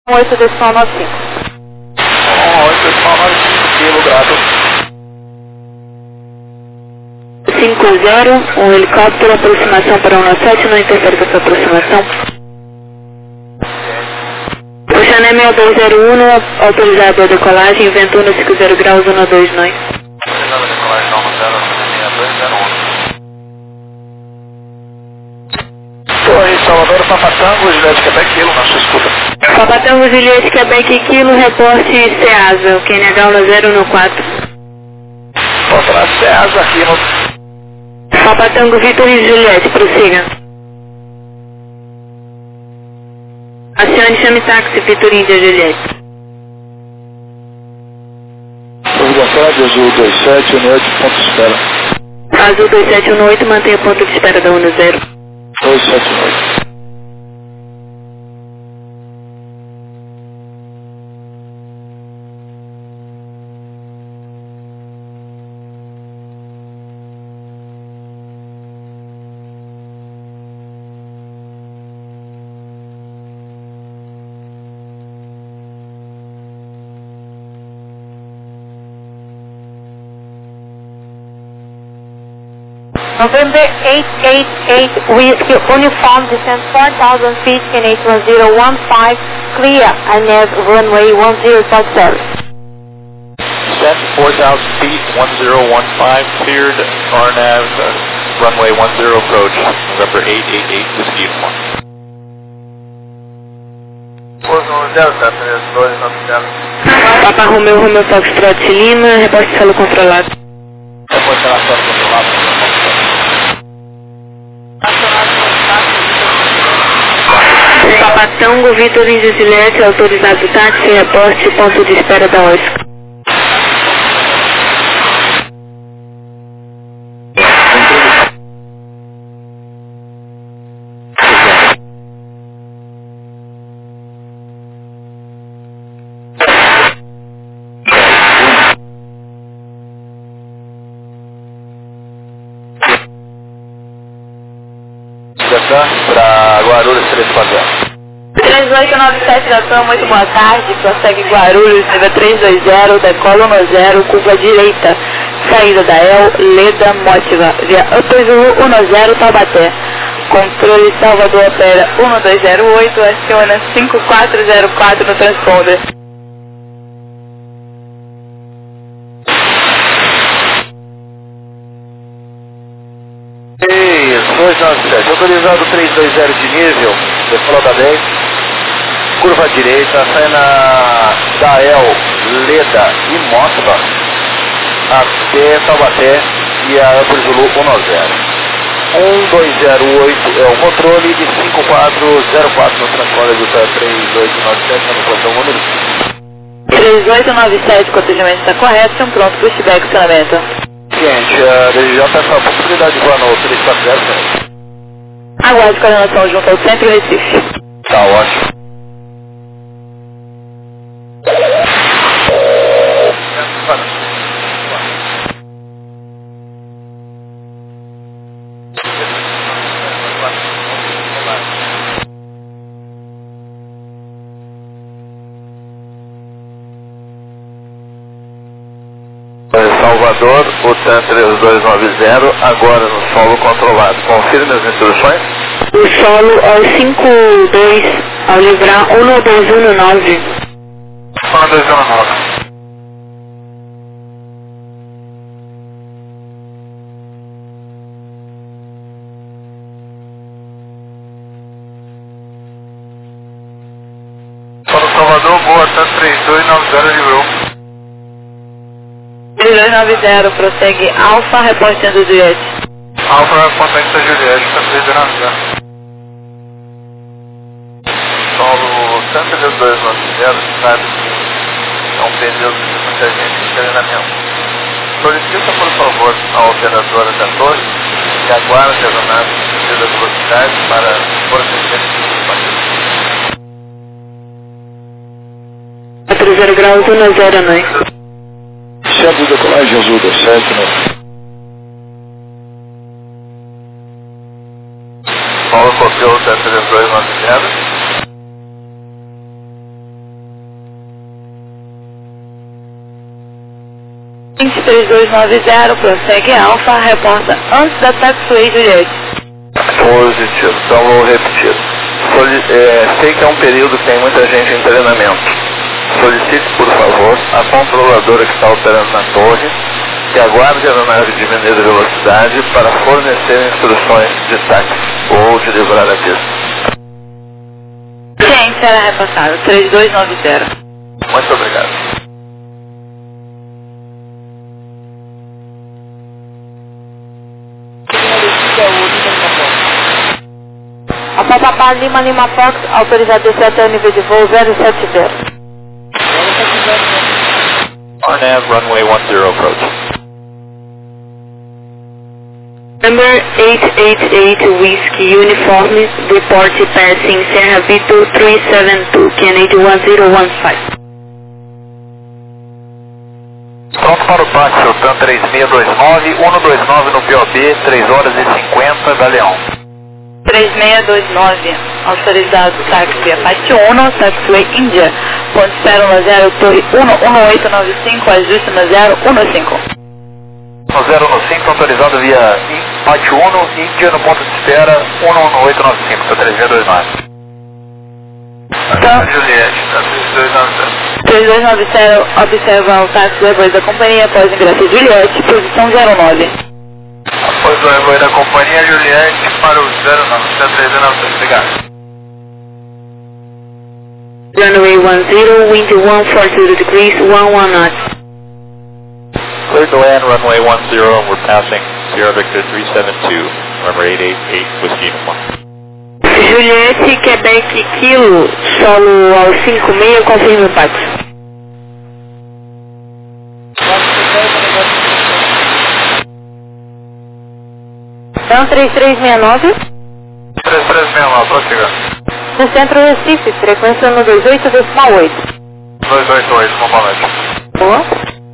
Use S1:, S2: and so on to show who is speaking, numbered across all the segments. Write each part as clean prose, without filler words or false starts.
S1: 8,95.
S2: 8,95 kg, grato.
S1: 50, um helicóptero, aproximação para 17, não interfere com a sua aproximação. Oceané 6201, autorizado a decolagem, vento 150 graus, 12 nós.
S2: Autorizado a decolagem, 6201. Torre Salvador, Papatango, Juliette, Quebec, Kilo, na sua escuta.
S1: Papatango, Juliette, Quebec, Kilo, reporte CEASA, o QNH 014.
S2: Posso na CEASA aqui no...
S1: Papatango, Vitor e Juliette, prossiga. Acione, chame táxi, Vitor Índia, Juliette.
S2: Obrigatório, Azul 2718, ponto de espera.
S1: Azul 2718, mantenha ponto de espera da 10.
S2: 278.
S1: November 888, Whiskey Uniform, descend 4,000 feet in 81015, clear, INEV runway 10 South service.
S2: Descent 4,000 feet, 1015, cleared, RNAV, runway 10 approach, November 888, Whiskey Uniform. 410,
S1: Papa Romeo, Romeo Foxtrot Lima, reporte solo controlado.
S2: Reporte na sala controlada.
S1: Papatango, Vitor Índia, Juliette, autorizado táxi, reporte, ponto de espera da Oscar.
S2: Para Guarulhos 340.
S1: 3897 da TAM, muito boa tarde, prossegue Guarulhos, nível 320, decola 10, curva direita, saída da El, Leda, Mótiva, via Upper Zulu 10, Taubaté. Controle Salvador opera 1208, aciona 5404 no transponder.
S2: Isso, 297, autorizado 320 de nível, decola da 10, curva direita, sai na Dael, Leda e Mótiva, até Taubaté e a Upper Zulu 10. 1208 é o controle e 5404 no transponder do 3897, na população número
S1: 3897, o atendimento está correto, estão prontos para o feedback e salamento.
S2: Gente, a DGJ está com a possibilidade de voar no 340, né?
S1: Aguarde coordenação junto ao Centro Recife.
S2: Tá ótimo. Salvador, o TAN 3290, agora no solo controlado. Confirme as instruções.
S1: O solo ao 52, ao livrar 1219.
S2: 1219. Para Salvador, boa, TAN 3290, livrou.
S1: 3290, prossegue Alfa, reportando o Juliette.
S2: Alfa, potência Juliette, TAN 3290. Solo 13290, sabe que é um período de muita gente em treinamento. Solicita, por favor, a operadora da torre que aguarde a aeronave de velocidade para proceder
S1: A 30 graus, 10 nós.
S2: Centro de decolagem azul 17, né? Paulo copiou o 3290.
S1: 3290, prossegue Alfa, reporta antes da taxiway Juliette.
S2: Positivo, então vou repetir. Sei que é um período que tem muita gente em treinamento. Solicite, por favor, a controladora que está operando na torre que aguarde a aeronave diminuir a velocidade para fornecer instruções de táxi ou de livrar a pista.
S1: Sim, será repassado. 3290.
S2: Muito obrigado.
S1: A Papapá Lima Lima Fox, autorizado descer até o nível de voo 070.
S2: RNAV runway 10 approach.
S1: Number 888 Whiskey Uniforme, report passing Serra Vitor 372, Kennedy 1015.
S2: Pronto para o táxi, o TAM 3629, 129 no POB, 3 horas e 50 da Leão.
S1: 3629, autorizado táxi Apache 1, taxiway Índia, ponto espera 10, torre 11895, ajuste no 015.
S2: No 015, autorizado via Apache 1, Índia no ponto de espera 11895, tá 3629.
S1: Então,
S2: Juliette, tá 3290.
S1: 3290, observa o táxi depois da companhia após ingresso Juliette, posição 09.
S2: Após o airway da companhia Juliette para o 09, tá 390, obrigado.
S1: Runway 10, wind 140 degrees, 11 knots.
S2: Cleared to land, runway 10, and we're passing Sierra Victor 372, number 888, Whiskey Uniform.
S1: Juliette, Quebec, Kilo, solo ao 56, confirme o táxi. Então 3369.
S2: 3369, prossiga.
S1: No centro Recife, frequência no 28,8.
S2: 288, boa noite.
S1: Boa.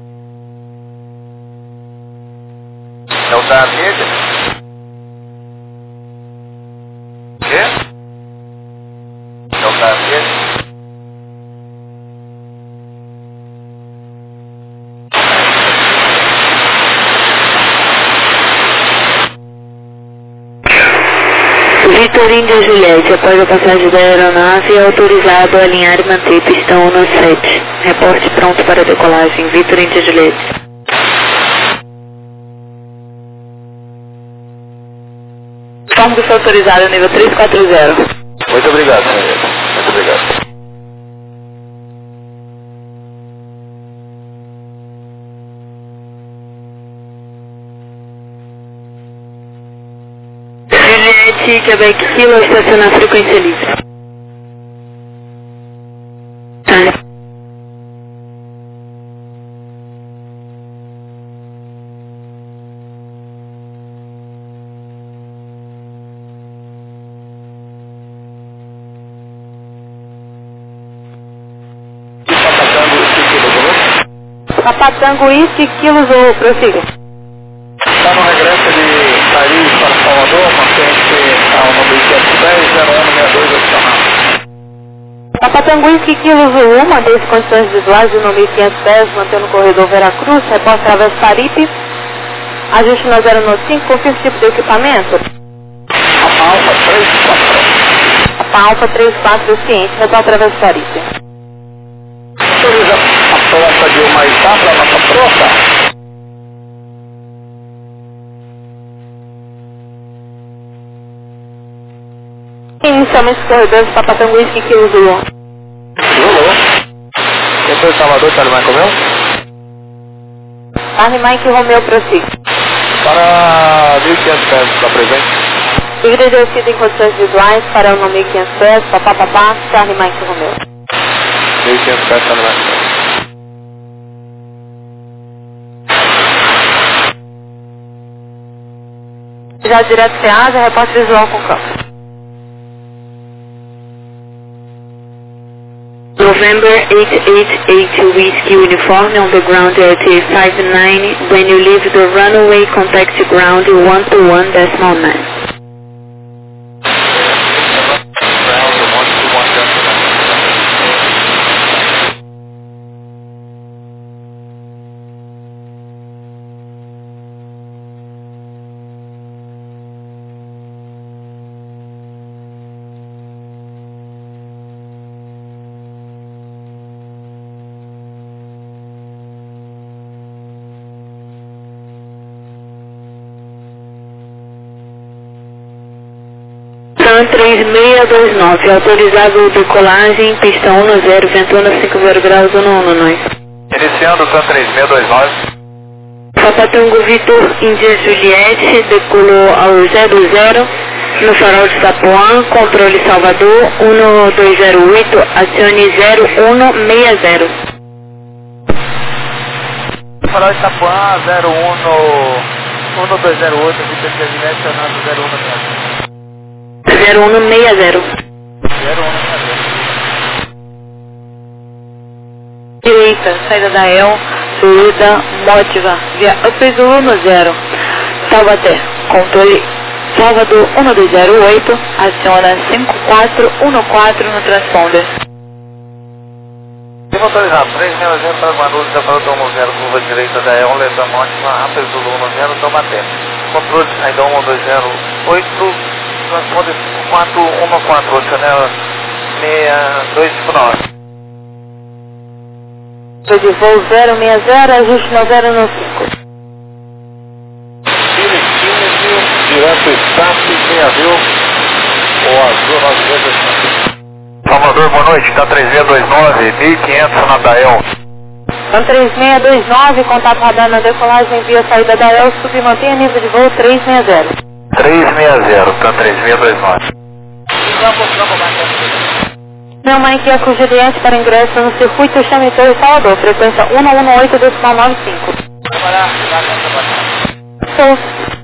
S2: É o da mídia? Quê? É o da mídia?
S1: Vitor Índia Juliette, após a passagem da aeronave, é autorizado a alinhar e manter pistão 17. Reporte pronto para decolagem. Vitor Índia Juliette. Forma que foi autorizado nível 340.
S2: Muito obrigado, senhor. Muito obrigado.
S1: Juliette, Quebec, Kilo, estaciona a frequência livre. Papatango, Whisky, Kilo, Zoo, prossiga.
S2: Está no regresso de Paris para Salvador, mantém-se ao número 510, 0162 adicional.
S1: Papatango, Whisky, Kilo, Zoo, mantém-se condições visuais do número 510, mantendo o corredor Veracruz, reposta através do Paripe. Ajuste no 095, confirme o tipo de equipamento.
S2: Alfa 34.
S1: Alfa 34, ciente, reposta através do Paripe.
S2: Autoriza a troca de uma etapa para a nossa frota.
S1: Inicialmente os corredores Papatango, Whisky, Kilo, Zoo.
S2: Zulu. Quem foi Salvador, Charlie Michael Romeo?
S1: Charlie Mike Romeo, prossiga.
S2: Para 1500 pés, está presente?
S1: Igreja descida em condições visuais para o número 500 pés, papapá, Charlie Mike Romeo.
S2: 1500 pés, Charlie Michael.
S1: Já direto CEASA, repórter visual com campo. November 888 Whiskey Uniform on the ground at 59. When you leave the runway, contact ground 121.9. TAM 3629, autorizado decolagem, pista 10, ventona 50 graus, 11 nós.
S2: Iniciando TAM 3629.
S1: Papa Tango Vitor Índia Juliette, decolou ao 00, no farol de Sapuã, controle Salvador, 1208, acione 0160.
S2: Farol de Sapuã, 1208, Vitor Juliette, acionando 0160.
S1: 0160.
S2: 0160.
S1: Direita, saída da El, Leda Motiva, via Upazulu no 0. Taubaté, controle Salvador 1208, aciona 5414 no transponder.
S2: Motorizado, 360 para Guarulhos, Salvador 10, curva direita da El, Leda Motiva, Upazulu 10, Taubaté. Controle saída 1208, transponder 5414, janela 6259.
S1: De voo 060, ajuste no 095.
S2: Chile 15, direto Staff 6.000, ou Azul 900. Salvador, boa noite, tá 3629, 1500 na Dael.
S1: TAM 3629, contato radar na decolagem via saída da El, submantenha nível de voo 360.
S2: 360, tá 3629.
S1: Meu Mike Eco Juliette para ingresso no circuito Chame Torre Salvador, frequência 118,95. Sou.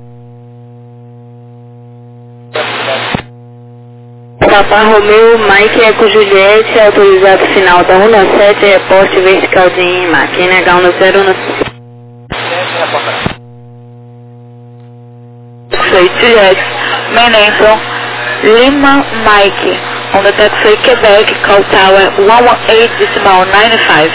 S1: Papa Romeu, Mike Eco Juliette, autorizado final da 17, reporte vertical de IMAC, NH 1015. Foi Juliette, Menenson, Lima Mike, on the taxiway Quebec, call tower 118.95.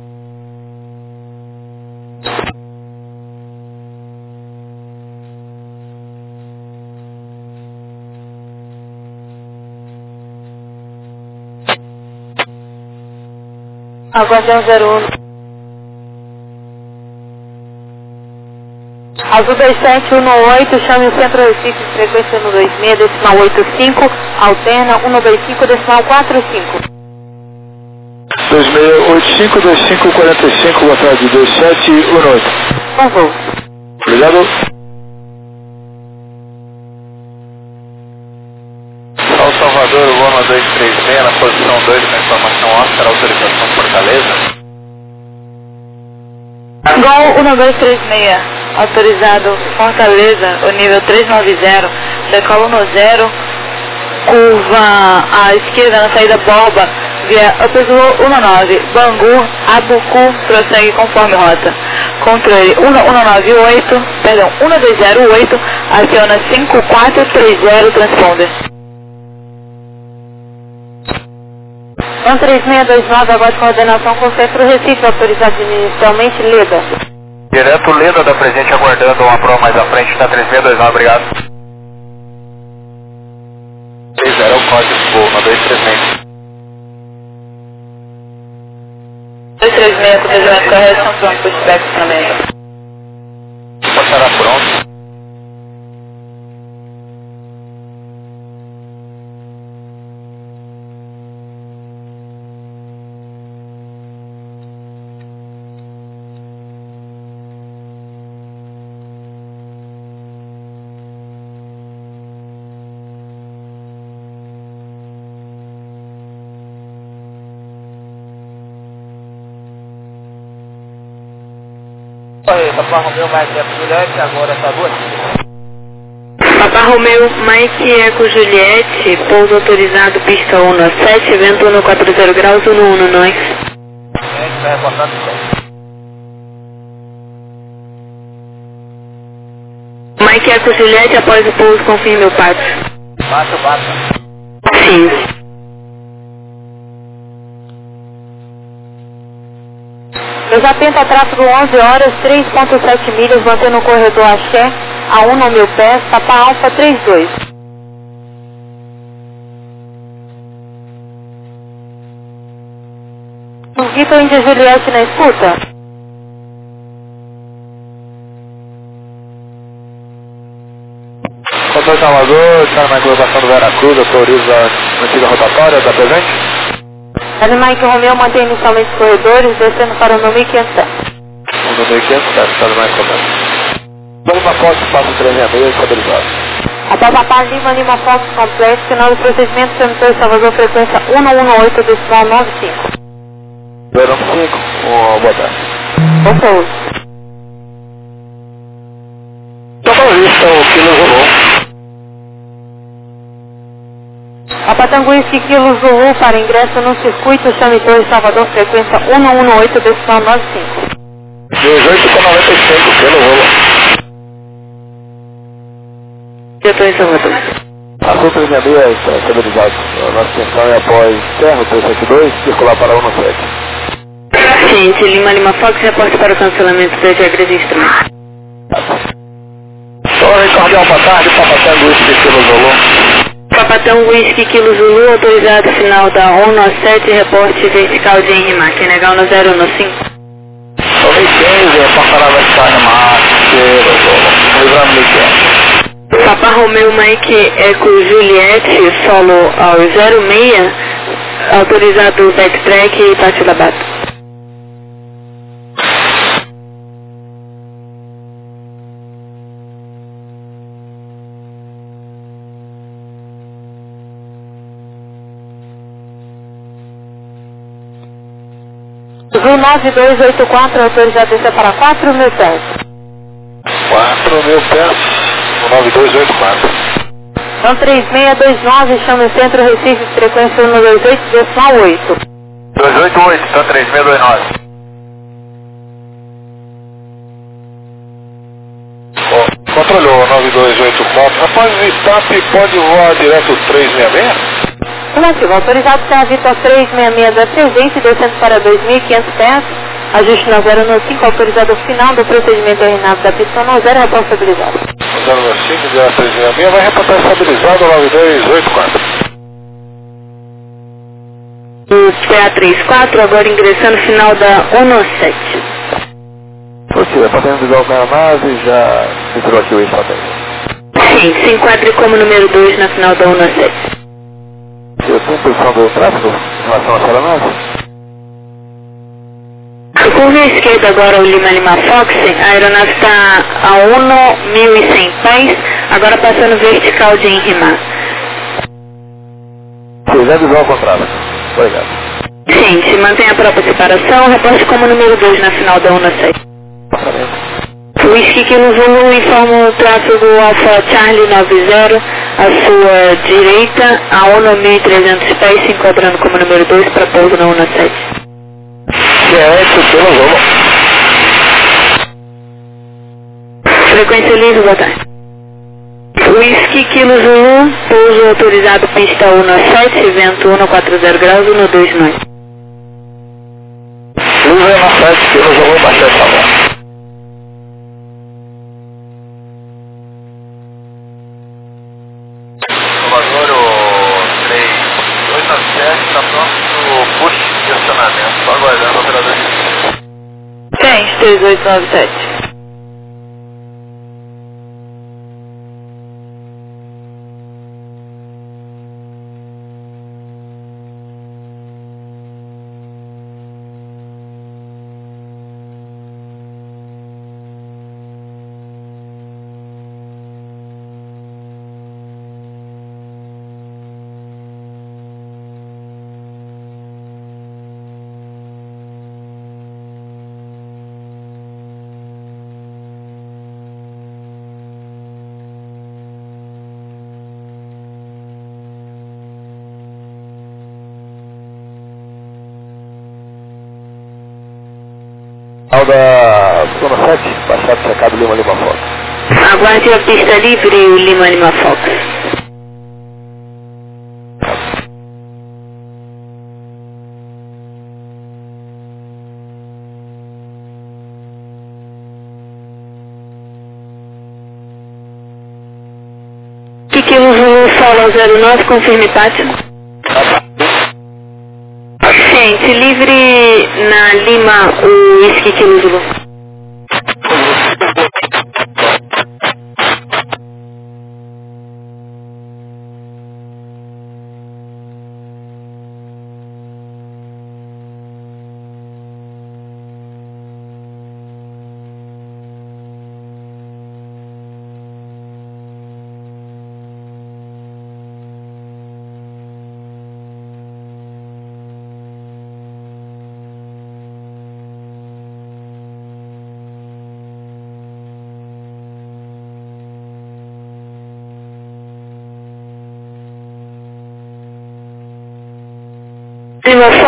S1: Aguardão 01. Azul 2718, chame o Centro Recife, frequência 126, decimal 85, alterna 125, decimal 45.
S2: 2685, 2545, boa tarde, 2718.
S1: Por favor.
S2: Obrigado. São Salvador, Loma 236, na posição 2, com informação Oscar, autorização Fortaleza.
S1: Gol 1236, autorizado Fortaleza, o nível 390, decola no 0, curva à esquerda na saída Borba, via Upazulu 19, Bangu, Abucu, prossegue conforme rota. Controle 1208, aciona 5430 transponder. 3629, agora de coordenação com o Centro Recife, autorizado inicialmente Leda.
S2: Direto Leda da presente, aguardando uma prova mais à frente, tá 3629, obrigado. 30 é o código de voo, na 236.
S1: 236, com desenvolvimento correção, pronto, pushback também.
S2: Estará pronto. Oi, Papa Romeu, Mike Eco Juliette, agora tá duas.
S1: Papa Romeu, Mike Eco Juliette, pouso autorizado, pista 17, vento 140 graus, 11 nós.
S2: Vai reportando isso.
S1: Mike Eco Juliette, após o pouso, confirme o passo.
S2: Baixa.
S1: Sim. Eu já tento a tráfego 11 horas, 3.7 milhas, mantendo o corredor Axé, a 1 no meu pé, Papa Alfa 32. O Vitor Índia Juliette na escuta?
S2: Foi Salvador, está na inclinação do Veracruz, autoriza a antiga rotatória, está presente?
S1: Mike Romeo mantém inicialmente os corredores, descendo para o 1507.
S2: No 1507, está mais correto. Vamos na Fox, passo 366, estabilizado.
S1: Após a par Lima Fox Complex, final do procedimento, transmissor Salvador, frequência 118, decimal 95.
S2: 295, boa tarde.
S1: Bom pouso.
S2: Paulista, o Kilo Zulu.
S1: Papatangu Whisky Kilo Zulu para ingresso no circuito Chame Torre Salvador, frequência 118, decimal 95.
S2: 18,95, Kilo Zulu.
S1: Eu estou em Salvador.
S2: Assunto 366, está estabilizado. Nossa atenção é após Serra 372, circular para 17.
S1: Gente, Lima Fox, reporte para o cancelamento da registro.
S2: Torre Cordial, boa tarde, Papatangu Whisky Kilo Zulu.
S1: Papatangu Whisky Kilo Zulu, autorizado final da 197, reporte vertical de Henrimac, legal no 015.
S2: Torre 15, passará vertical Henrimac, Kilo Zulu. Livramento Miguel.
S1: Papa Romeo Mike Eco Juliette, solo ao 06, autorizado backtrack e Pátio da Bata. Zul 9284, autorizado descer para 4.000 pés.
S2: 4.000 pés, 9284.
S1: Então 3629, chama o centro Recife, frequência 128, decimal 8.
S2: 288, então 3629. Controlou 9284. Rapaz, o STAP pode voar direto 366?
S1: Relativo, autorizado para a Vitor 366 da presente, descendo para 2.500 pés, ajuste na 095, autorizado final do procedimento Renato da pista no 0, responsabilizado.
S2: 095, direto 366, vai reportar estabilizado 9284.
S1: O PA34, agora ingressando final da 197.
S2: Possível, podemos visual com a nave, já entrou aqui o eixo também.
S1: Sim, se enquadre como número 2 na final da 197.
S2: Eu tenho posição do tráfego em relação à sala nave?
S1: Curva à esquerda agora o Lima Fox, a aeronave está a 1.100 pés, agora passando vertical de Henrimac.
S2: Já visual com tráfego. Obrigado.
S1: Sim, se mantém a própria separação, reporte como número 2 na final da 197. Whisky Kilo Zulu informa o tráfego Alfa Charlie 90, à sua direita, a 1.300 pés, se enquadrando como número 2 para pouso na 197.
S2: Certo, Kilo Zulu.
S1: Frequência livre, boa tarde. Whisky Kilo Zulu, pouso autorizado pista 197, vento 140 graus, 129.
S2: Luz 197, Kilo Zulu, bastante favor. Está pronto o push de acionamento. Só aguardando o operador de
S1: 3897.
S2: da zona 7, baixado cercado Lima Fox.
S1: Aguarde a pista livre, o Lima Fox. Kilo Zulu, solo 09, confirme pátio. Gente, livre na Lima, o Whisky Kilo Zulu.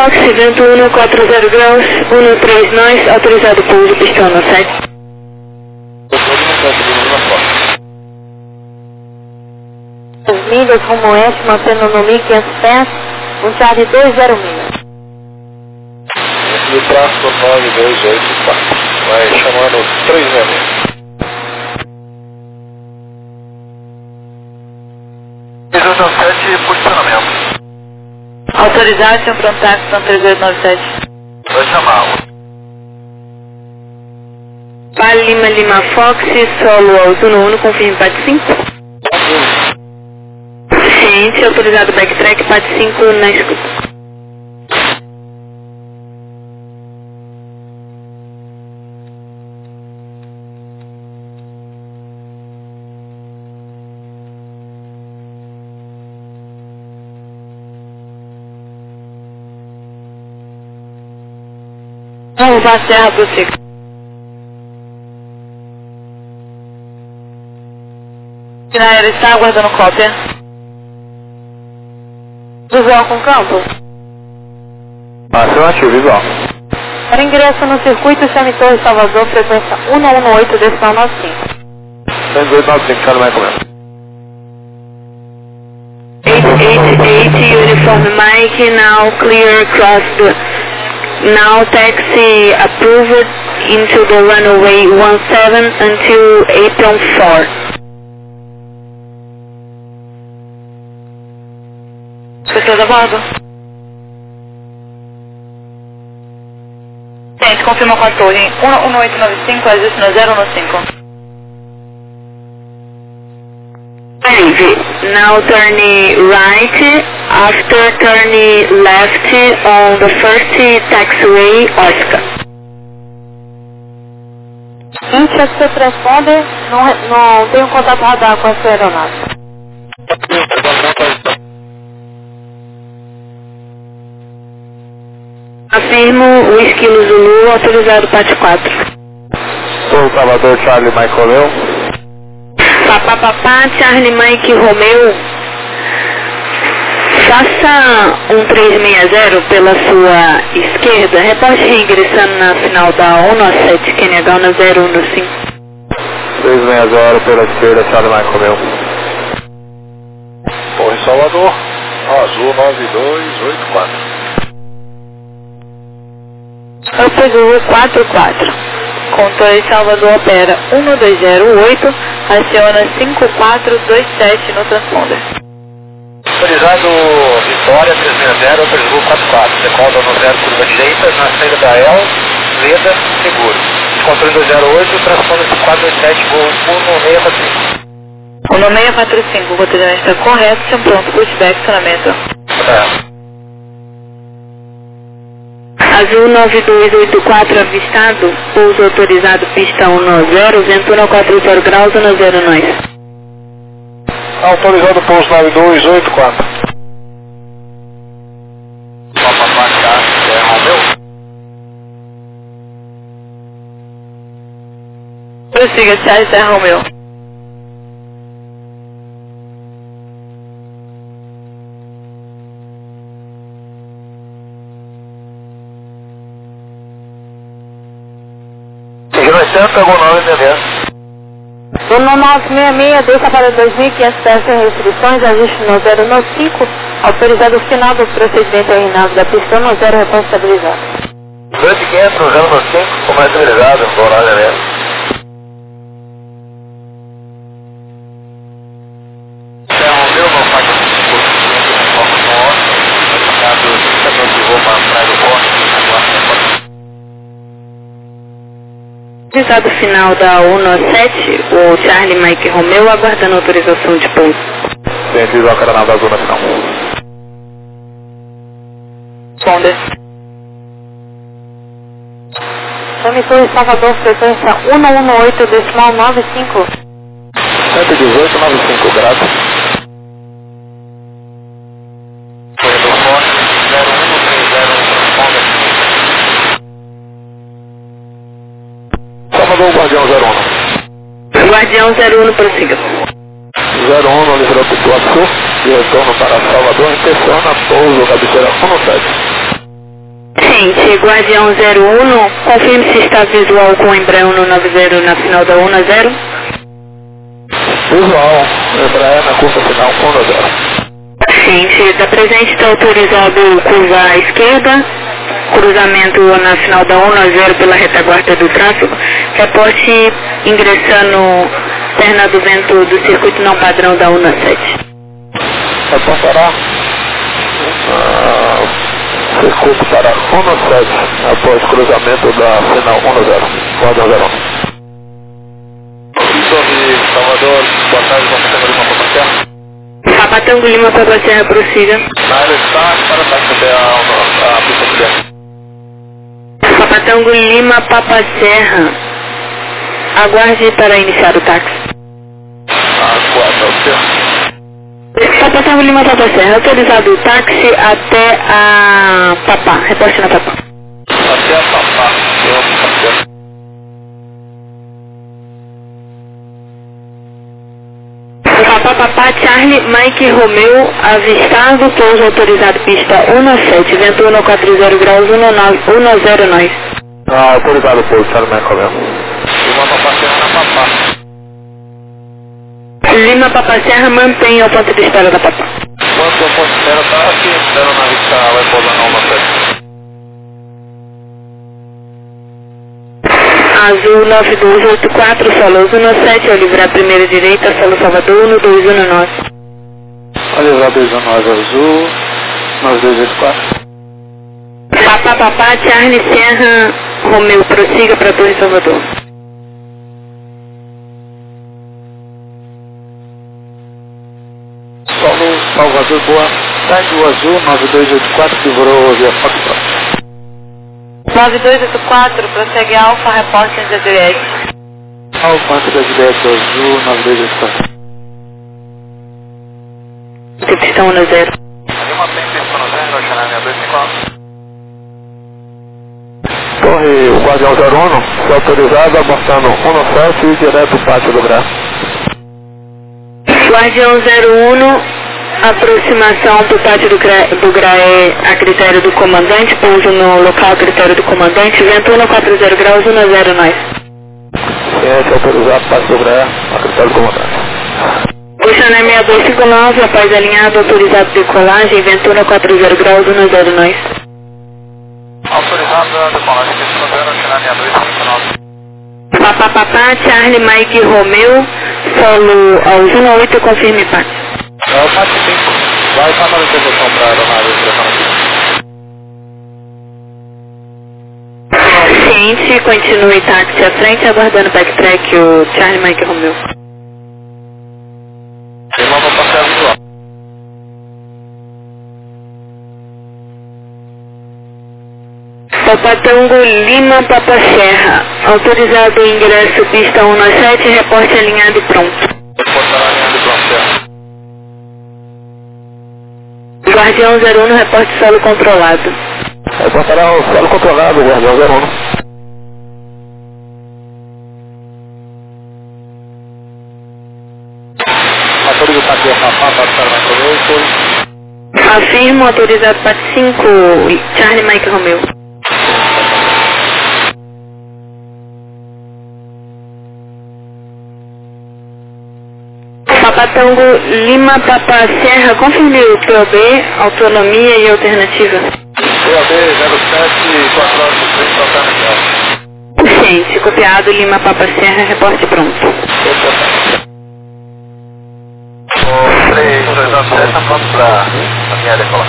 S1: Fox, vento 140 graus, 13 nós, autorizado pouso, pistão 17. As milhas rumo oeste, mantendo no 1.500 pés, um Charlie 20 milhas.
S2: E tráfego 9284, vai chamando 366. 387, posicionamento.
S1: Autorização para um táxi no 3897.
S2: Vai chamar.
S1: Vale Lima Lima Fox, solo ao Zuno 1, confirme parte 5. Ciente, autorizado backtrack, parte 5 na escuta. Vamos para a serra pro Chico. Ele está aguardando cópia. Visual com campo.
S2: Afirmativo, visual.
S1: Para ingresso no circuito, chame Torre Salvador, frequência 118, decimal 95.
S2: 11895, Charlie Michael.
S1: 888, uniform Mike, now clear across the... Now taxi approved into the runway 17 until apron 4. Pessoas a bordo? Gente, confirma com a torre 11895, ajuste no 015. Now turning right, after turning left on the first taxiway, Oscar. Gente, acho que o transponder não tem um contato radar com essa aeronave. Afirmo o esquilo Zulu, autorizado parte 4.
S2: Sou Salvador Charlie Michael Leo.
S1: Papapá, Charlie Mike Romeo, faça um 360 pela sua esquerda, reporte reingressando na final da 197, Kenyagal na 015.
S2: 360 pela esquerda, Charlie Michael Leo. Torre Salvador, azul 9284.
S1: Upper 44. Controle Salvador opera 1208, aciona 5427 no transponder.
S2: Autorizado Vitória 360, Upper 44. Decola no 0 curva direita, na saída da El, Leda, seguro. Controle 208, transponder 5427, voo 1645.
S1: 1645, o roteamento está correto, estão pronto, pushback, estacionamento. Azul 9284 avistado, pouso autorizado pista 10, vento 140 graus, 10 nós.
S2: Autorizado pouso 9284.
S1: Prossiga, Charlie Serra Romeo.
S2: Pegou 966.
S1: O 966 deixa para 2.500 pés sem restrições, ajuste no 095, autorizado final do procedimento Reinaldo da pista no 0 responsabilizado.
S2: 2.500 no 095, comercializado, horário mesmo.
S1: Autorizado final da 197, o Charlie Mike Romeo aguardando autorização de pouso.
S2: Sentido a canal da zona final.
S1: Sonda. Chame Torre Salvador, frequência 118, decimal 95.
S2: 11895, graças. Salvador, Guardião 01.
S1: Guardião 01, prossiga.
S2: 01 livrou Pituaçu, de retorno para Salvador, intenciona pouso, cabeceira 17.
S1: Gente, Guardião 01, confirme se está visual com Embraer 190 na final da 1-0.
S2: Visual, Embraer na curva final 1-0.
S1: Gente, da presente está autorizado curva à esquerda, cruzamento na final da 1-0 pela retaguarda do tráfego, reporte ingressando perna do vento do circuito não padrão da 1-7.
S2: Reportará circuito para 1-7 após cruzamento da final 1-0. Guardião 01. Torre Salvador, boa tarde, vamos ter uma Papa
S1: Papa Tango Lima, Papa Serra, prossiga.
S2: Na área está, para baixo até a pista de dentro.
S1: Papa Tango Lima, Papa Serra, aguarde para iniciar o táxi.
S2: Aguarda o seu.
S1: Papa Tango Lima, Papa Serra, autorizado o táxi até a Papá, reporte na Papá.
S2: Até a Papá, eu
S1: Papá Charlie Mike Romeo, avistado, pouso autorizado pista 1-7, vento 140 graus, 1-0 nós.
S2: Autorizado pouso, Charlie Mike Romeo. Lima Papá Serra na Papá.
S1: Lima Papá Serra, mantenha o ponto de espera da Papá.
S2: Quanto o ponto de espera está aqui, espera na vista, vai pousar na 1-7.
S1: Azul 9284, solo 1-7, ao livrar primeira direita, solo Salvador 1219.
S2: Ao livrar 219 azul, 9284.
S1: Papá Charlie Serra Romeu, prossiga para Torre Salvador.
S2: Solo Salvador, boa tarde, o azul 9284, figurou via Foxtrot.
S1: 9284, prossegue Alfa, repórter da Juliette.
S2: Alfa, da Juliette, azul 9284.
S1: Pistão 1-0.
S2: Lima tem pistão 0, Oceanária 6254. Torre, o Guardião 01, foi autorizado abaixando 1-7 e direto do pátio do Grá.
S1: Guardião 01, aproximação do pátio do Graé a critério do comandante, pouso no local a critério do comandante, vento 140 graus, 1-0 nós.
S2: Ciência autorizado, pátio do Graé a critério do comandante.
S1: Oceané 6259, após alinhado, autorizado decolagem, vento 140 graus, 1-0 nós.
S2: Autorizado decolagem, pista 0, Oceané 6259.
S1: Papá Charlie Mike Romeu, solo ao 1-8, confirme pátio.
S2: É o pátio 5. Vai estar na execução para a aeronave.
S1: Ciente, continue táxi à frente, aguardando backtrack o Charlie Mike Romeu.
S2: Lima para passear visual.
S1: Papa Tango Lima, Papa Serra, autorizado o ingresso pista 1-7, reporte alinhado e pronto.
S2: Reportará alinhado e pronto.
S1: Guardião 01, reporte solo controlado.
S2: Reportará o solo controlado, Guardião 01. Autoriza o táxi Papá para Charlie Mike Romeu.
S1: Afirmo, autorizado parte 5, Charlie Mike Romeu. Papa Tango Lima, Papa Serra, confirme o POB, autonomia e alternativa.
S2: POB 07 493 alternativa.
S1: Ciente, copiado Lima, Papa Serra, reporte pronto.
S2: 3297, está pronto para a minha decolar.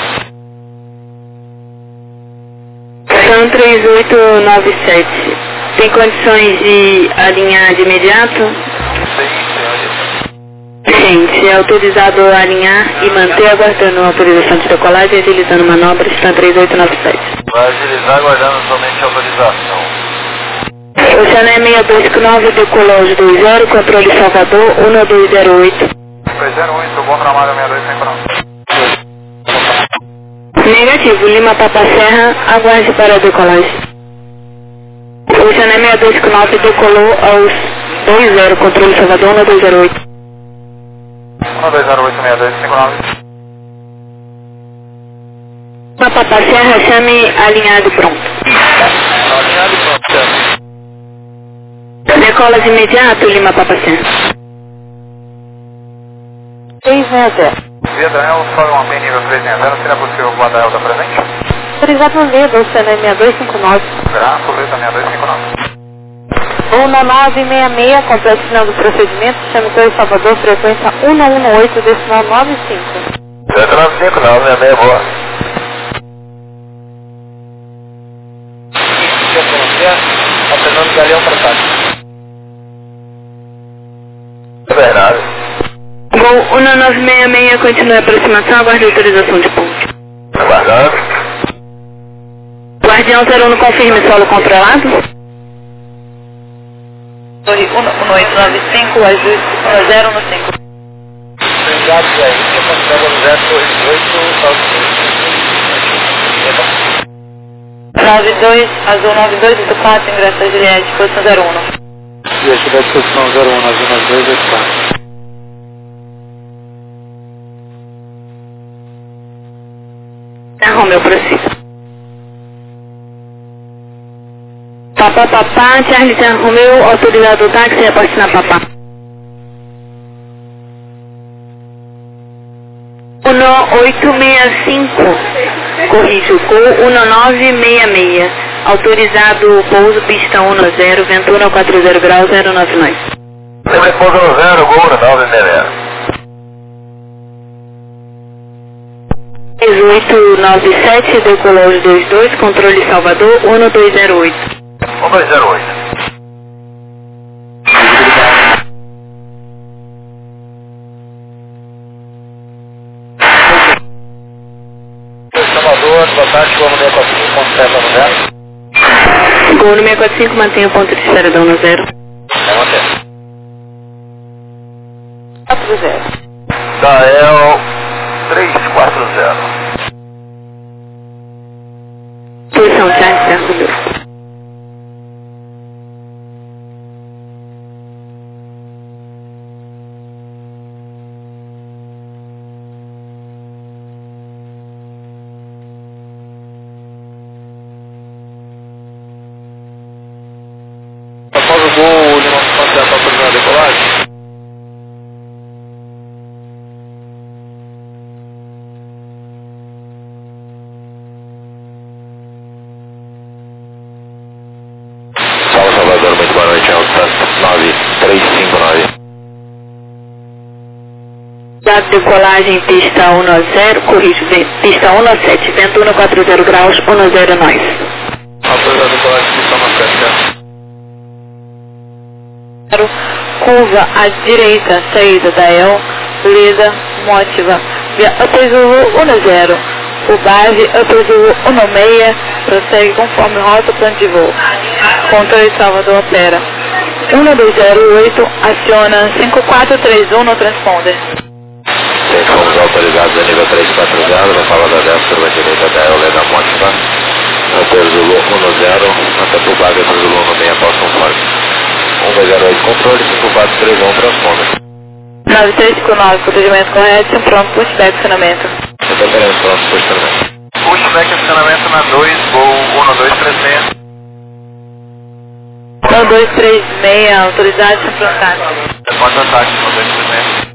S1: São 3897. Tem condições de alinhar de imediato?
S2: Sim,
S1: Gente, é autorizado a alinhar e manter aguardando a autorização de decolagem e agilizando manobras, está 3897.
S2: vai agilizar aguardando somente a autorização.
S1: Oceané 6259, decolagem 20, controle Salvador, 1208.
S2: 208, bom trabalho 6259.
S1: Negativo, Lima Papa Serra, aguarde para a decolagem. Oceané 6259 decolou aos 20, controle Salvador, 1208.
S2: 1208 6259.
S1: Papa Serra, chame alinhado e pronto.
S2: Alinhado e pronto, chame.
S1: Decola de imediato, Lima Papa Serra.
S3: 360.
S2: Via Daniel, sobe uma PN nível 360, será possível voar da Elda presente?
S3: Autorizado Leda, Oceana 6259.
S2: Graças, Leda 6259.
S3: 1966, complete final do procedimento, chame Torre Salvador, frequência 118, decimal 95.
S2: 795, não, 66, boa. Deixa eu pronunciar, a Fernando Galeão para cá. Bernardo.
S1: Gol 1966, continue a aproximação, aguarde autorização de ponte.
S2: Aguardando.
S1: Guardião 01, confirme solo controlado. Torre 1895, ajuste 10 no 5.
S2: Obrigado, Zé. Eu considero o 028,
S1: 92, azul 9284, ingresso a Juliette, posição 01.
S2: E aqui da posição 01, azul 9284.
S1: Romeu, prossiga. Papá, Charlie Romeu, autorizado o táxi, reporte na Papá. 1865, corrijo, Gol 1966, autorizado o pouso, pista 10, Ventura 40 graus, 099.
S2: Sempre pouso no 0, Gol 966.
S1: 1897, decolou os 22, controle Salvador, 1208.
S2: 1208. Salvador, boa tarde, Gol 645, ponto 7 no 0.
S1: Gol no 645, mantenha o ponto de espera da 10.
S2: É manter.
S3: 40.
S2: Dael 340.
S1: Posição Charlie Romeu.
S2: Após o gol, Lima Papa Serra autorizando a decolagem. Salvador, muito boa noite, Alta 9359.
S1: Dado decolagem, pista 10, corrijo, pista 17, Ventura 40 graus, 10
S2: Autorizando a decolagem, pista 17.
S1: Curva à direita, saída da El, Leda, Mótiva, via Upazulu 10, o base Upazulu 16, prossegue conforme rota plano de voo. Controle Salvador opera. 1208, aciona 5431 no transponder.
S2: Sim, fomos autorizados a nível 340, na sala da 10, curva à direita da El, Leda, Mótiva, Upazulu 10, até por base Upazulu 16, após conforme. 1208, controle 5431, transponder.
S1: 9359, procedimento correto, pronto, pushback, acionamento.
S2: Interferência, pronto, posicionamento. Pushback, acionamento na 2, Gol 1236.
S1: 1236, autorizado, sem frontal.
S2: Pode ataque, 1236.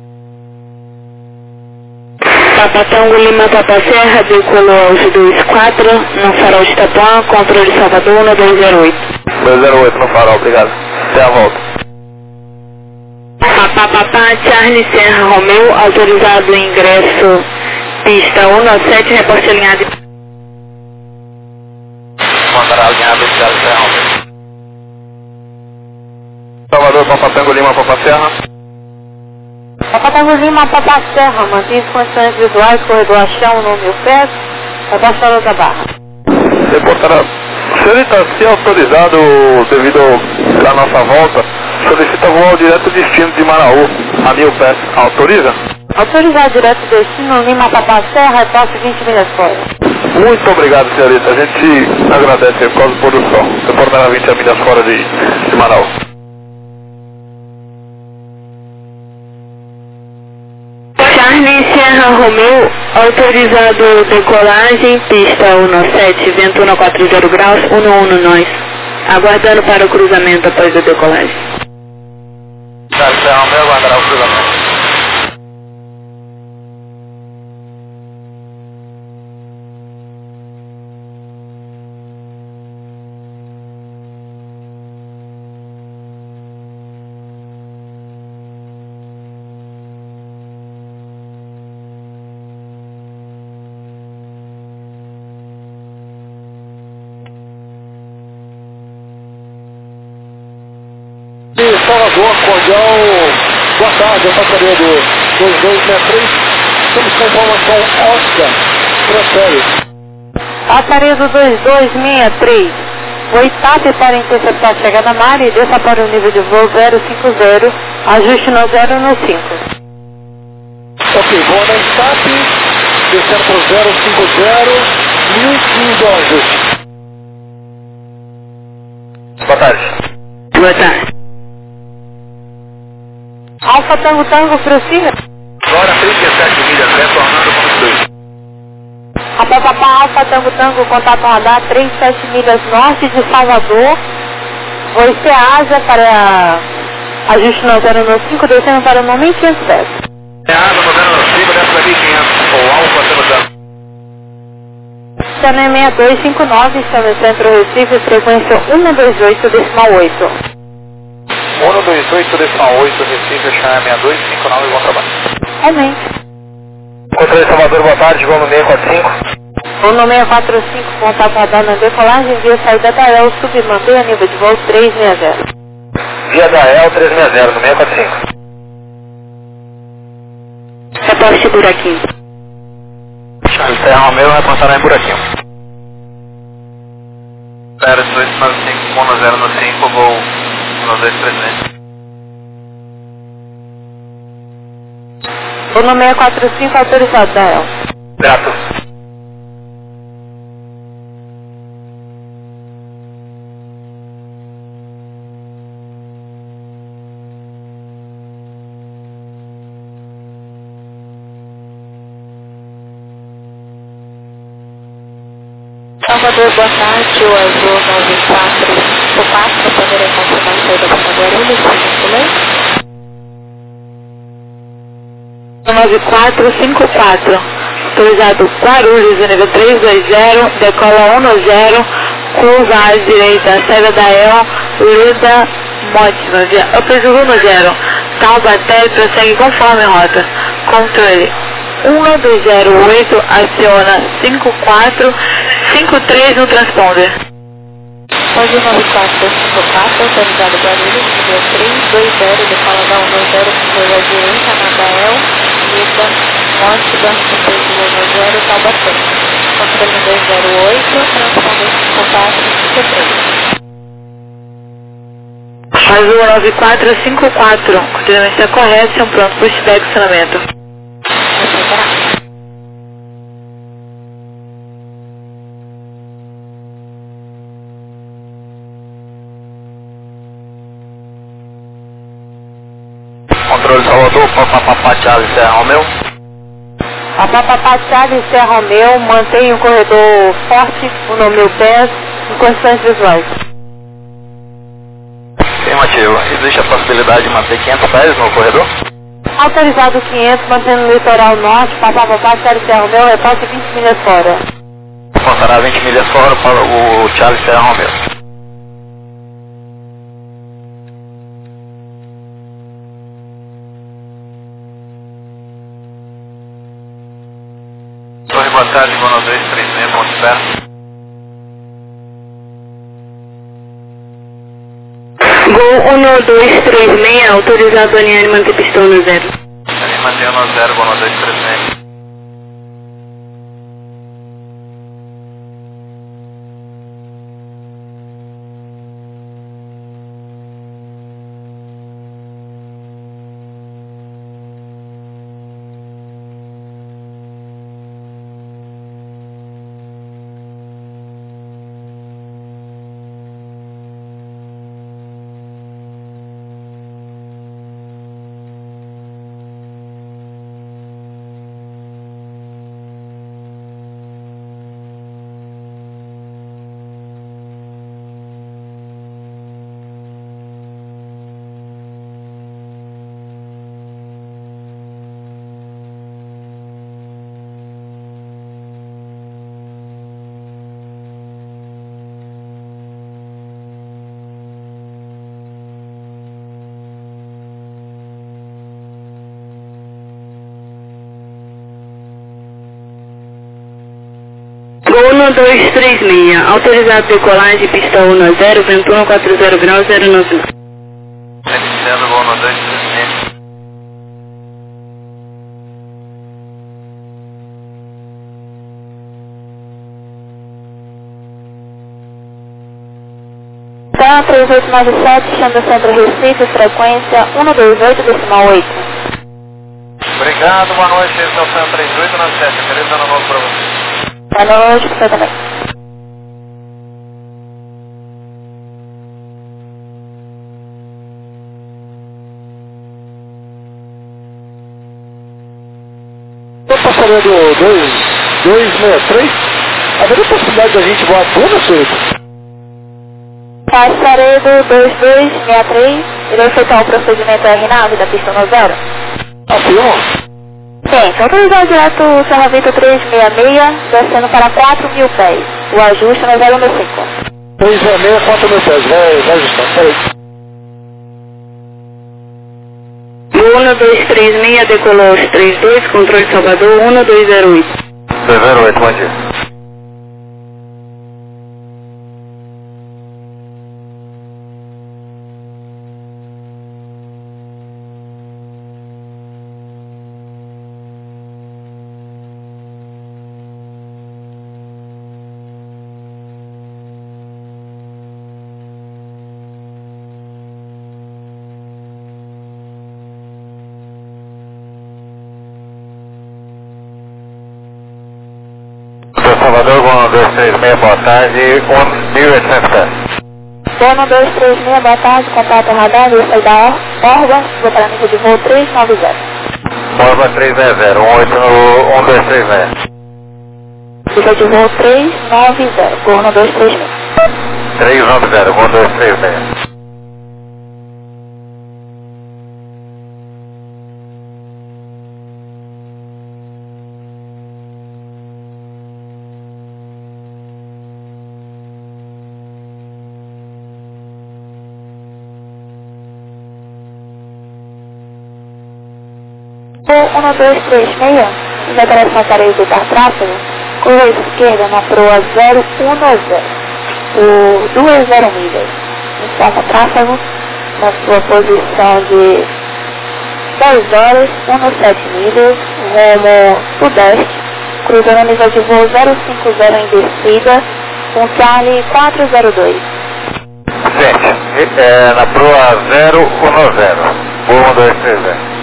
S1: Papa Tango Lima Papa Serra, decolou aos 24, no farol de Itapuã, controle Salvador, 1208.
S2: 208 no farol, obrigado. Até a volta.
S1: Papá, Charlie Serra Romeu, autorizado o ingresso, pista 17, reporte alinhado.
S2: Mandará alinhado, Charlie Serra Romeu. Salvador, Papa Tango Lima, Papa Serra.
S3: Papa Tango Lima, Papa Serra, mantém as condições visuais, corredor a chão, no 1000 pés, abaixada da barra.
S2: Reportará. O senhor está se autorizado devido à nossa volta, solicita voo direto destino de Manaú, a 1000 pés. Autoriza?
S3: Autorizado direto destino Lima Papa Serra, passe 20 milhas fora.
S2: Muito obrigado, senhorita. A gente agradece por causa do pôr do sol. Reportará 20 milhas fora de Manaus.
S1: Charlie Serra Romeu, autorizado decolagem, pista 17, vento 140 graus, 11 nós. Aguardando para o cruzamento após a decolagem.
S2: Charlie Serra Romeu, aguardará o cruzamento.
S4: De Salvador, cordial, boa tarde, a passaria do 2263, estamos com informação Oscar, prossegue.
S3: Passaria do 2263, o TAP para interceptar a chegada na área e desça para o nível de voo 050, ajuste no 0 no 5.
S4: Ok, voa na STAP, descendo para o 050, 1015 ao ajuste.
S2: Boa tarde.
S1: Boa tarde.
S3: Alfa Tango Tango, prossiga.
S2: Agora 37 milhas, retornando com os dois.
S3: Papapá Alfa Tango Tango, contato radar 37 milhas norte de Salvador. Vou asa para ajuste no 0 no 5, descendo para o nome 507.
S2: É água, tô vendo no 5, desce para 1500, ou alfa, temos dano.
S3: Chame 6259, chame Centro Recife, frequência 128,8.
S2: 128,8, Recife, chame 6259, bom trabalho.
S3: Aumente.
S2: Controle Salvador, boa tarde, vamos no 645.
S3: O no 645, contato radar na decolagem, via saída da El, submanter nível de voo 360.
S2: Via da El 360, no 645.
S1: Reposte buraquinho.
S2: Charlie Serra Romeu, vai passar em buraquinho. 0295, mono 0 no 5, voo 1236.
S3: O no 645, autorizado da El.
S2: Grato.
S3: Salvador, boa tarde, o Azul 9454, poderia confirmar a saída para Guarulhos, por gentileza?
S1: 9454, autorizado Guarulhos, nível 320, decola 10, curva à direita, saída da El, Leda Mótima, via Upper 10, Taubaté, prossegue conforme rota, controle 1208, aciona 5453 no transponder.
S3: Pode 9454, autorizado Guarulhos, nível 320, decola da 10, curva à direita, Nadael, Leda Mótima, 10, Taubaté. Controle 208, transponder 5453.
S1: Azul 9454, continuamente está correto, são pronto para o estacionamento.
S2: Controle Salvador, Papapá Charlie Serra Romeu.
S3: A Papapá Charlie Serra Romeu mantém o corredor forte, o nome pés, em condições visuais.
S2: Afirmativo. Existe a possibilidade de manter 500 pés no corredor?
S3: Autorizado 500, mantendo o litoral norte, Papapá Charlie Serra Romeu, reposta 20 milhas fora.
S2: Passará 20 milhas fora para o Charlie Serra Romeu. Torre, boa tarde, Bono 236, ponto espera.
S1: Gol 1236, autorizado alinhar e manter pistão no 0.
S2: Ele mantém o 0, Bono 236.
S1: 1236, autorizado decolagem, pista 1 a 0, vento 140 graus, 099.
S2: Sendo bom no 236.
S3: Então, 3897, chama Centro Recife, frequência 128,8.
S2: Obrigado, boa noite, estação 3897, feliz ano novo para você.
S3: Boa noite, você também.
S4: Eu passaria do 263, haveria possibilidade da gente voar duas, Felipe?
S3: Passaredo 2263, irei efetuar o procedimento R9 da pista 0.
S4: Afirma?
S3: Sim, autorizado direto Serra Vitor 366, descendo para 4.000 pés. O ajuste no 065.
S4: 366, 4 mil pés, vai ajustar, peraí.
S1: 1236, decolou aos 32, controle Salvador, 1208.
S2: 208, bom dia. Salvador, bom 236, boa tarde, 1.800 pés.
S3: Bono 236, boa tarde, contato radar, eu saí da Orba, vou para nível de voo 390.
S2: Borba 360, 1236.
S3: Nível de voo 390, Bono 236.
S2: 390, 1236.
S3: Voo 1236, já aparece uma parede de tráfego, curva esquerda na proa 010, por 20 milhas. Informa tráfego na sua posição de 10 horas, 17 milhas, rumo sudeste, cruzando a nível de voo 050 em descida, com Charlie 402.
S2: Gente, na proa 010, Borba 230.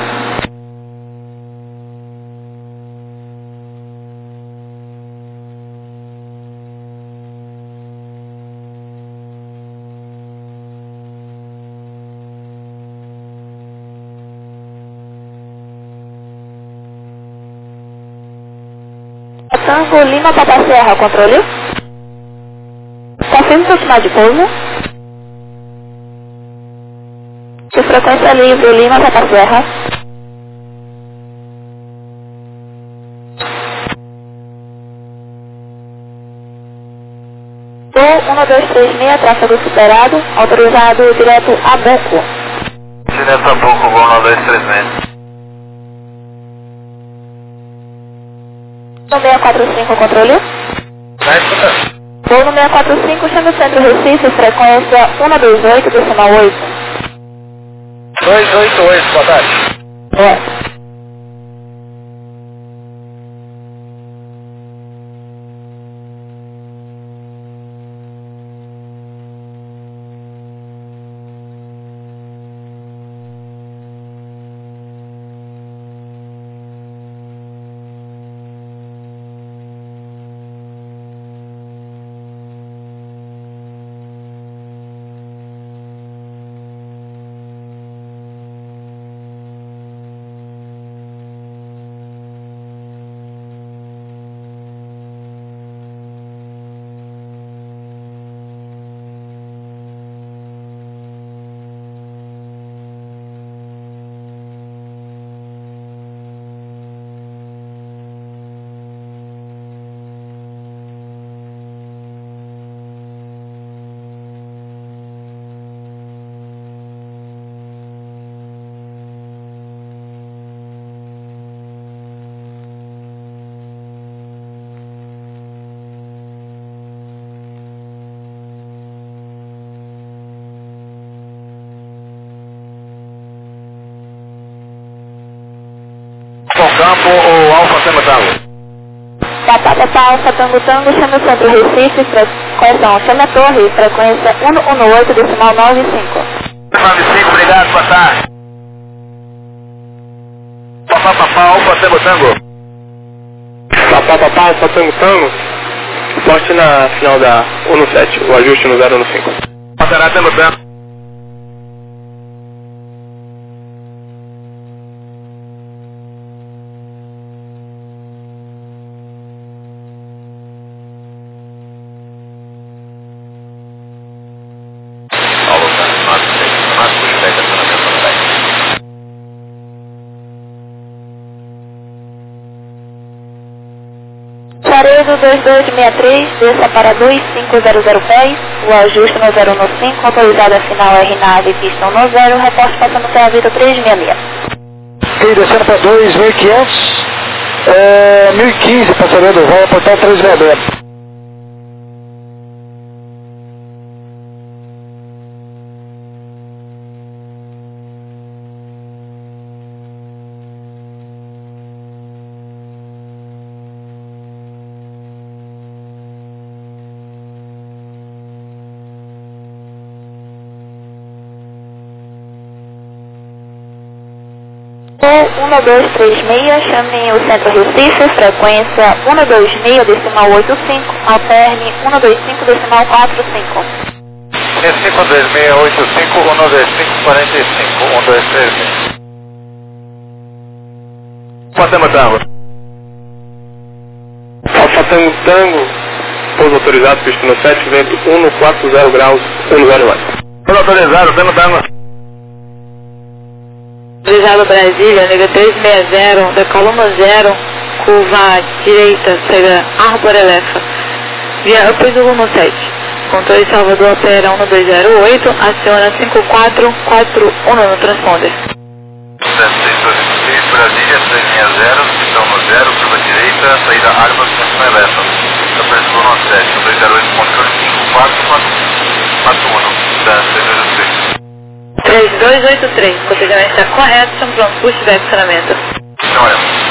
S3: Tango Lima Papa Serra, controle. Confirme seu sinal de pouso. De frequência livre, Lima Papa Serra. Voo 1236, tráfego superado, autorizado direto a Buco.
S2: Direto a Buco, bom 1236.
S3: 645, controle.
S2: Tá escutando?
S3: Voo no 645, chama Centro Recife, frequência 128, decimal 8.
S2: 288, boa tarde.
S3: É.
S2: Tango.
S3: Papa Alfa Tango Tango, chama o centro Recife, correção, chama a torre, frequência 118, decimal 95.
S2: 95, obrigado, boa tarde. Papa Alfa Tango Tango.
S4: Papa Alfa Tango Tango, poste na final da 17, o ajuste no 015.
S2: Passará Tango Tango.
S3: Laredo 2263, desça para 2500 pés, o ajuste no 015, autorizada a final R-Nave, pistão no 0, reporte passando até a vida 366.
S4: E descendo para 2500, 1015, passageiro, vai aportar 366.
S3: Ou 1236, chame o centro Recife, frequência 126, decimal 85, alterne 125, decimal 45.
S2: Recife 2685, 125, 45, 123. Passamos Tango.
S4: Alfa Tango Tango, pouso autorizado, pista no 7, vento 140 graus, 108.
S2: Pouso autorizado, Tango.
S1: Autorizado Brasília, nível 360, decola no 0, curva direita, saída Arbor Elefa, via Upper do Rumo 7. Controle Salvador opera 1208, aciona 5441 no transponder.
S2: 76226, Brasília 360, pistão no 0, curva direita, saída Arbor Elefa. Upper do Rumo 7, 208, controle 5441, 76226.
S1: 3283, o procedimento está correto, estamos prontos para o tiver funcionamento.
S2: Não é.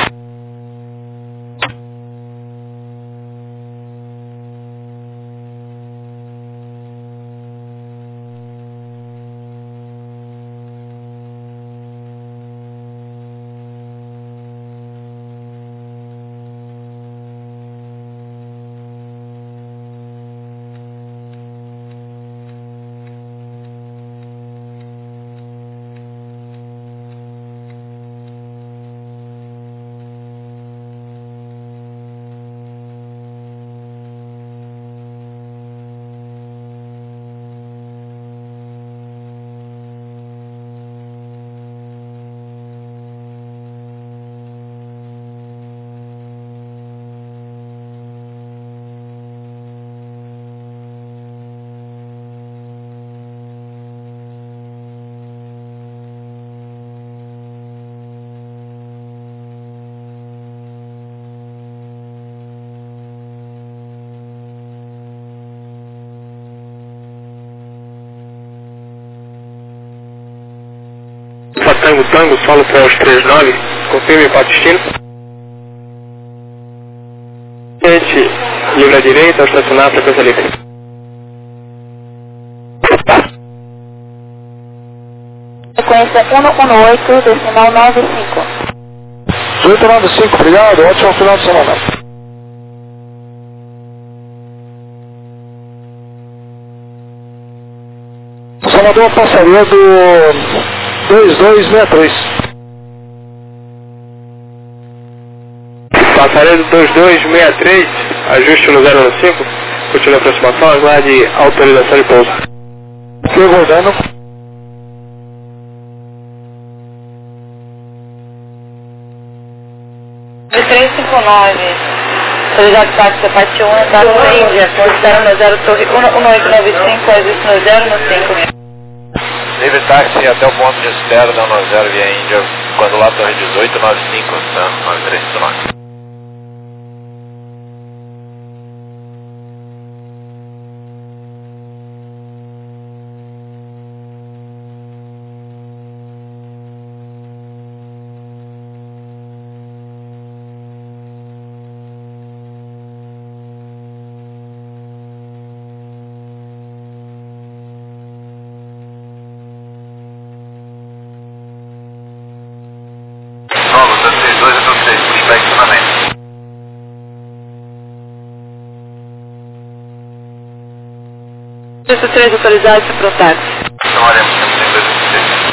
S4: Tango Tango, solo para os 39, confirme para destino. Gente, livre à direita, ao estacionar, frequência livre.
S3: Frequência 118, decimal 95.
S4: 895, obrigado, ótimo final de semana. Salvador, passaria do 2263. Passaria do 2263, ajuste no 015, continue a aproximação, aguarde autorização de pouso. Aqui aguardando.
S1: 359, autorizado táxi parte 1, dado da Índia, considera no 0, torre 1895, ajuste no 015.
S2: Livre táxi até o ponto de espera da 90 via Índia, quando lá torre 1895, tá? 9359.
S1: 383 autorizado para o táxi.
S2: Chamaremos 132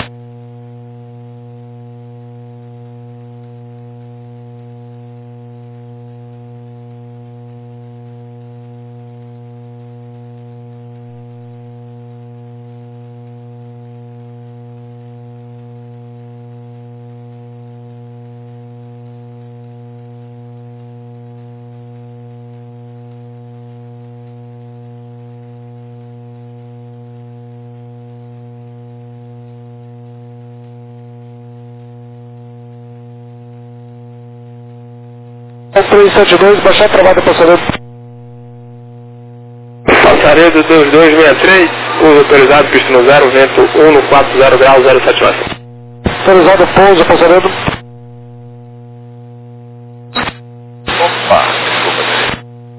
S4: 372, baixar travada passaredo.
S5: Passaredo 2263, uso autorizado, pista no 0, vento 140 graus, 07 horas.
S4: Autorizado, pouso, passaredo.
S2: Opa, desculpa, gente.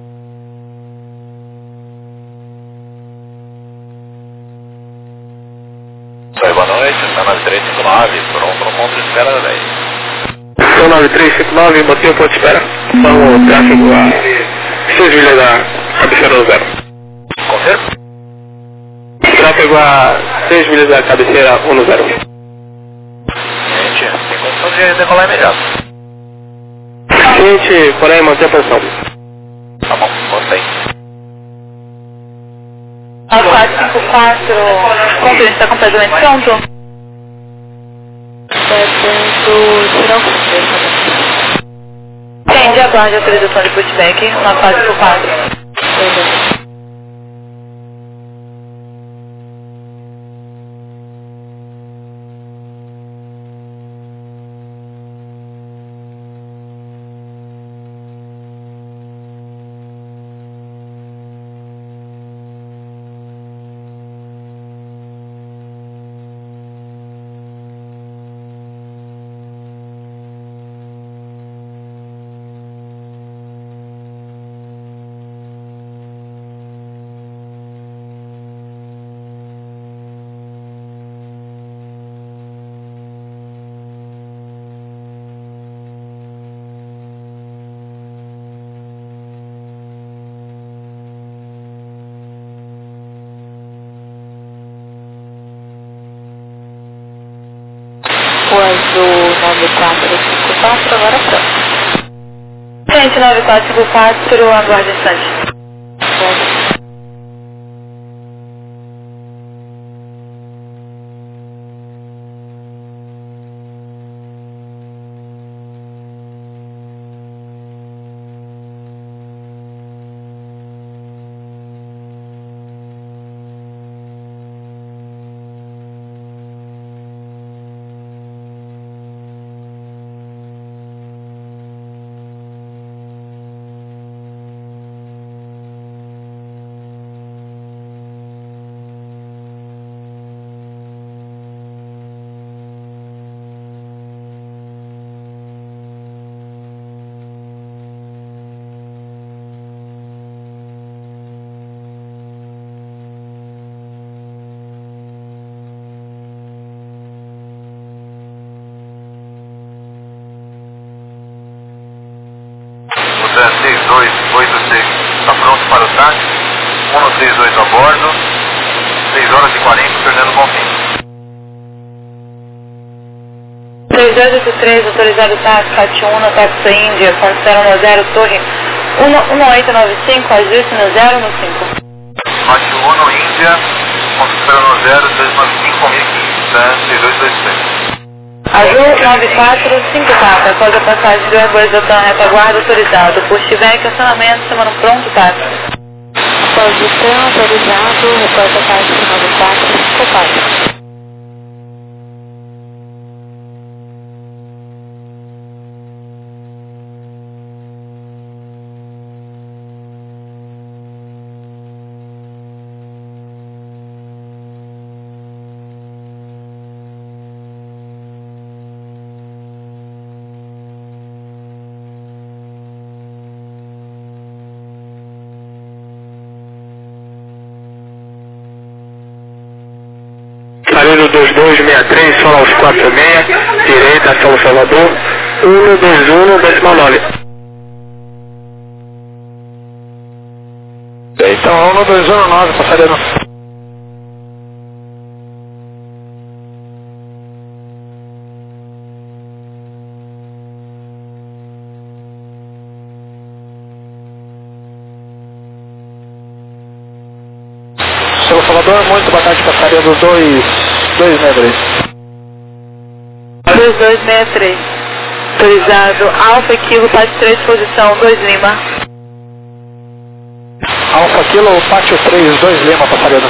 S2: Oi, boa noite, está na 359, pronto no ponto de espera da 10.
S5: São 9359, botei o ponto de espera. Vamos, tráfego a 6 milhas da cabeceira no 0.
S2: Confirma?
S5: Tráfego a 6 milhas da cabeceira 1 no 0.
S2: Gente, tem condição de decolar imediato.
S5: Gente, porém, manter a posição.
S2: Tá bom, gostei.
S1: 454, conferência está completamente pronto. Entende, aguarde a autorização de pushback na 454. O azul 9454, agora pronto. Gente, 9454, aguarde um instante.
S2: O 6286 está pronto para o táxi. 132 a bordo. 6 horas e 40, Fernando Bonfim.
S1: 3283, autorizado táxi, FAT1 no táxi Índia, considera no 0, torre 1895, ajuste no 0 no 5.
S2: Mate 1 no Índia, considera no 0, 295, 6226.
S1: Azul 9454, após a passagem do Airbus da TAM retaguarda autorizado. Pushback, acionamento, semana pronto, táxi. Após o TAM autorizado, reporta táxi 9454.
S5: Aparelho 2263, Sol aos 46, direita, São Salvador, 121, decimal 9.
S4: Então, 1219, passaredo. Salvador, muito boa tarde, passaria do 2263.
S1: 2263. Autorizado Alfa Equilo, Pátio 3, posição 2 Lima.
S4: Alfa Kilo, Pátio 3, 2 Lima, passaria.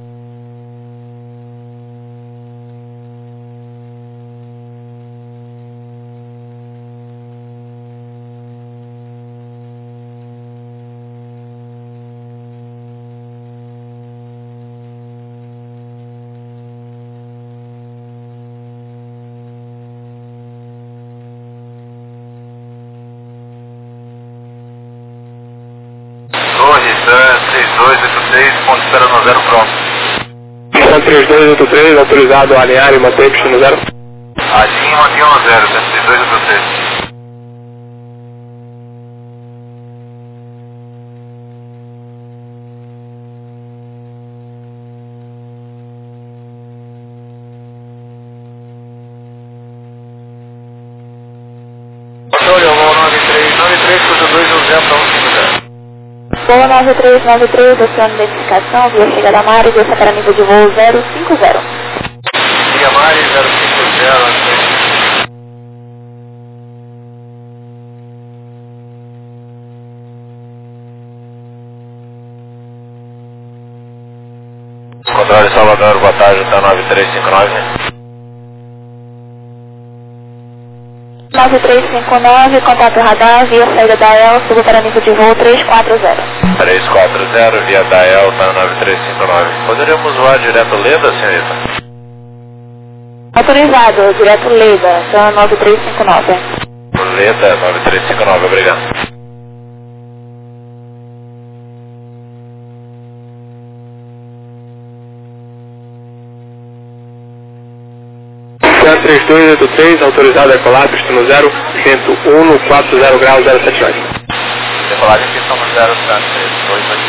S2: Torre, 3286, ponto espera no 0 pronto.
S5: 3283, autorizado a alinhar e manter pista no 0.
S2: Alinhe e mantenha no 0, 3286. Controle, eu vou 9393, curso 2, 0 para 150.
S3: Boa 9393, oceano de identificação, via chegada a Mari, desça para nível de voo 050.
S2: Via Mari 050, Controle Salvador, boa tarde, tá 9359.
S3: 9359, contato radar, via saída da EL, subo para nível de voo 340.
S2: 340, via Dael, tá 9359. Poderíamos voar direto Leda, senhorita?
S3: Autorizado, direto Leda, então 9359.
S2: Leda, 9359, obrigado.
S5: Oceano 3283, autorizado a decolar, pista no 0, 101, 40 graus, 079.
S2: Decolagem pista no 0, 2